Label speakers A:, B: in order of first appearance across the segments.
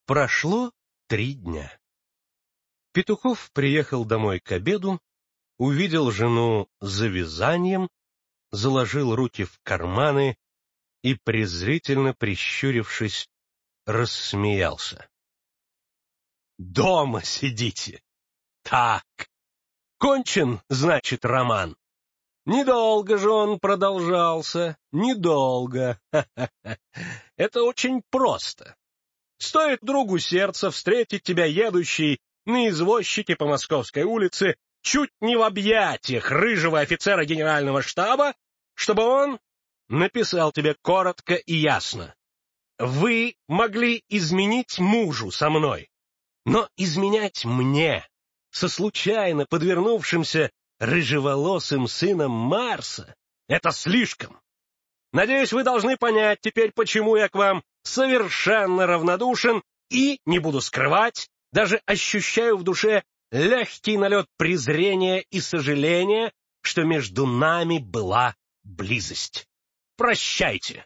A: Прошло 3 дня. Петухов приехал домой к обеду, увидел жену за вязанием, заложил руки в карманы и, презрительно прищурившись, рассмеялся. «Дома сидите! Так! Кончен, значит, роман! Недолго же он продолжался, недолго! Ха-ха-ха! Это очень просто! Стоит другу сердца встретить тебя едущий на извозчике по Московской улице чуть не в объятиях рыжего офицера генерального штаба, чтобы он написал тебе коротко и ясно: «Вы могли изменить мужу со мной, но изменять мне, со случайно подвернувшимся рыжеволосым сыном Марса, это слишком. Надеюсь, вы должны понять теперь, почему я к вам совершенно равнодушен и, не буду скрывать, даже ощущаю в душе легкий налет презрения и сожаления, что между нами была близость. Прощайте!»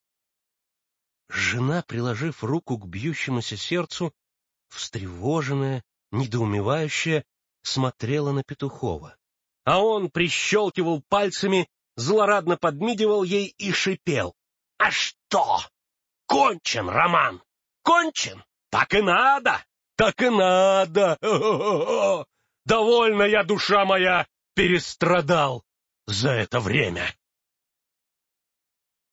A: Жена, приложив руку к бьющемуся сердцу, встревоженная, недоумевающая, смотрела на Петухова. А он прищелкивал пальцами, злорадно подмигивал ей и шипел: «А что? Кончен роман! Кончен! Так и надо! Так и надо! Довольно я, душа моя, перестрадал за это время!»